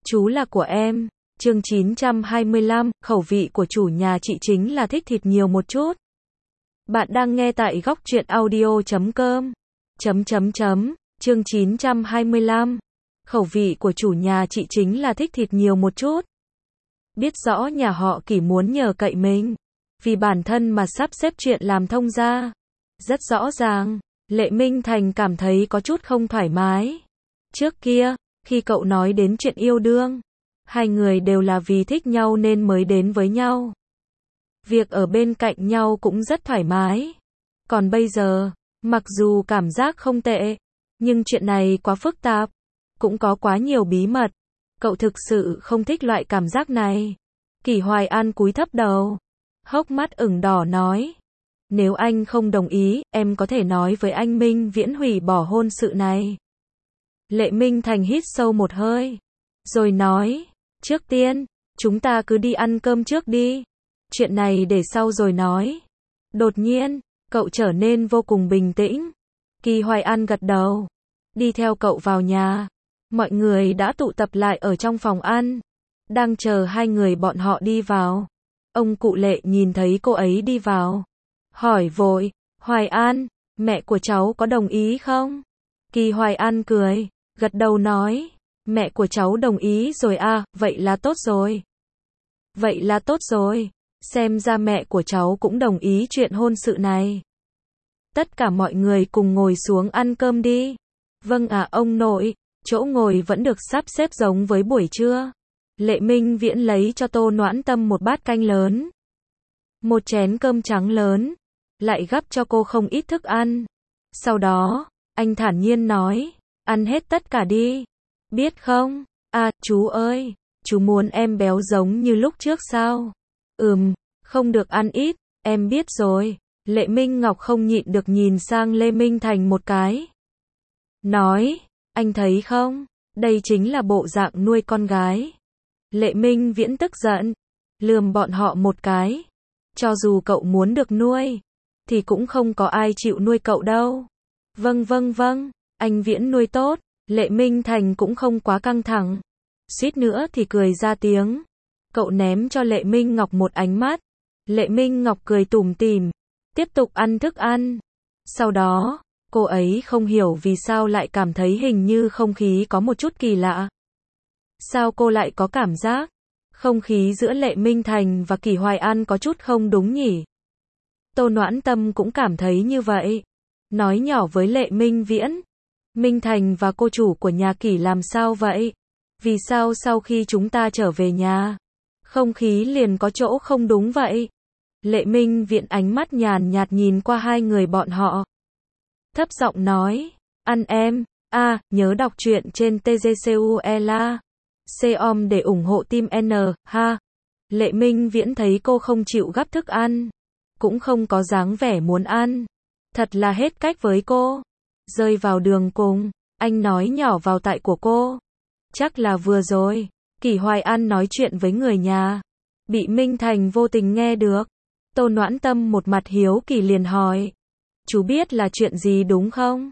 Chú là của em. Chương 925, khẩu vị của chủ nhà chị chính là thích thịt nhiều một chút. Bạn đang nghe tại góc truyện audio.com. Chương 925, khẩu vị của chủ nhà chị chính là thích thịt nhiều một chút. Biết rõ nhà họ Kỷ muốn nhờ cậy mình, vì bản thân mà sắp xếp chuyện làm thông gia. Rất rõ ràng, Lệ Minh Thành cảm thấy có chút không thoải mái. Trước kia, khi cậu nói đến chuyện yêu đương, hai người đều là vì thích nhau nên mới đến với nhau. Việc ở bên cạnh nhau cũng rất thoải mái. Còn bây giờ, mặc dù cảm giác không tệ, nhưng chuyện này quá phức tạp, cũng có quá nhiều bí mật. Cậu thực sự không thích loại cảm giác này. Kỷ Hoài An cúi thấp đầu, hốc mắt ửng đỏ nói. Nếu anh không đồng ý, em có thể nói với anh Minh Viễn hủy bỏ hôn sự này. Lệ Minh Thành hít sâu một hơi, rồi nói, trước tiên, chúng ta cứ đi ăn cơm trước đi. Chuyện này để sau rồi nói. Đột nhiên, cậu trở nên vô cùng bình tĩnh. Kỷ Hoài An gật đầu, đi theo cậu vào nhà. Mọi người đã tụ tập lại ở trong phòng ăn, đang chờ hai người bọn họ đi vào. Ông cụ Lệ nhìn thấy cô ấy đi vào, hỏi vội, Hoài An, mẹ của cháu có đồng ý không? Kỷ Hoài An cười, gật đầu nói, mẹ của cháu đồng ý rồi à, vậy là tốt rồi. Vậy là tốt rồi, xem ra mẹ của cháu cũng đồng ý chuyện hôn sự này. Tất cả mọi người cùng ngồi xuống ăn cơm đi. Vâng ạ ông nội, chỗ ngồi vẫn được sắp xếp giống với buổi trưa. Lệ Minh Viễn lấy cho Tô Noãn Tâm một bát canh lớn, một chén cơm trắng lớn, lại gắp cho cô không ít thức ăn. Sau đó, anh thản nhiên nói, ăn hết tất cả đi. Biết không? À, chú ơi, chú muốn em béo giống như lúc trước sao? Không được ăn ít, em biết rồi. Lệ Minh Ngọc không nhịn được nhìn sang Lê Minh Thành một cái. Nói, anh thấy không? Đây chính là bộ dạng nuôi con gái. Lệ Minh Viễn tức giận, lườm bọn họ một cái. Cho dù cậu muốn được nuôi, thì cũng không có ai chịu nuôi cậu đâu. Vâng, anh Viễn nuôi tốt. Lệ Minh Thành cũng không quá căng thẳng, suýt nữa thì cười ra tiếng. Cậu ném cho Lệ Minh Ngọc một ánh mắt. Lệ Minh Ngọc cười tủm tỉm, tiếp tục ăn thức ăn. Sau đó, cô ấy không hiểu vì sao lại cảm thấy hình như không khí có một chút kỳ lạ. Sao cô lại có cảm giác không khí giữa Lệ Minh Thành và Kỷ Hoài An có chút không đúng nhỉ? Tô Noãn Tâm cũng cảm thấy như vậy, nói nhỏ với Lệ Minh Viễn, Minh Thành và cô chủ của nhà Kỷ làm sao vậy? Vì sao sau khi chúng ta trở về nhà, không khí liền có chỗ không đúng vậy? Lệ Minh Viễn ánh mắt nhàn nhạt nhìn qua hai người bọn họ, thấp giọng nói, ăn em, nhớ đọc truyện trên TGCUELA, com để ủng hộ team N, ha. Lệ Minh Viễn thấy cô không chịu gắp thức ăn, cũng không có dáng vẻ muốn ăn, thật là hết cách với cô. Rơi vào đường cùng, anh nói nhỏ vào tai của cô, chắc là vừa rồi, Kỷ Hoài An nói chuyện với người nhà, bị Minh Thành vô tình nghe được. Tô Noãn Tâm một mặt hiếu kỳ liền hỏi, chú biết là chuyện gì đúng không?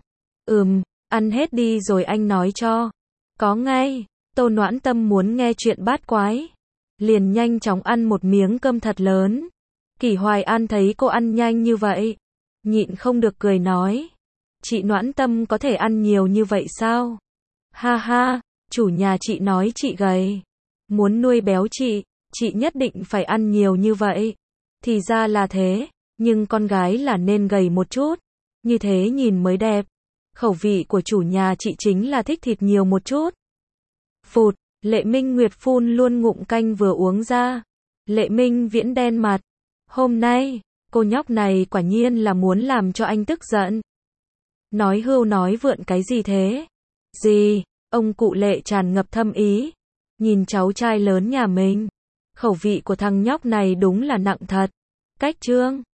Ăn hết đi rồi anh nói cho. Có ngay. Tô Noãn Tâm muốn nghe chuyện bát quái, liền nhanh chóng ăn một miếng cơm thật lớn. Kỷ Hoài An thấy cô ăn nhanh như vậy, nhịn không được cười nói, chị Noãn Tâm có thể ăn nhiều như vậy sao? Ha ha, chủ nhà chị nói chị gầy, muốn nuôi béo chị nhất định phải ăn nhiều như vậy. Thì ra là thế, nhưng con gái là nên gầy một chút, như thế nhìn mới đẹp. Khẩu vị của chủ nhà chị chính là thích thịt nhiều một chút. Phụt, Lệ Minh Nguyệt phun luôn ngụm canh vừa uống ra. Lệ Minh Viễn đen mặt. Hôm nay, cô nhóc này quả nhiên là muốn làm cho anh tức giận. Nói hưu nói vượn cái gì thế? Gì? Ông cụ Lệ tràn ngập thâm ý, nhìn cháu trai lớn nhà mình. Khẩu vị của thằng nhóc này đúng là nặng thật. Cách chương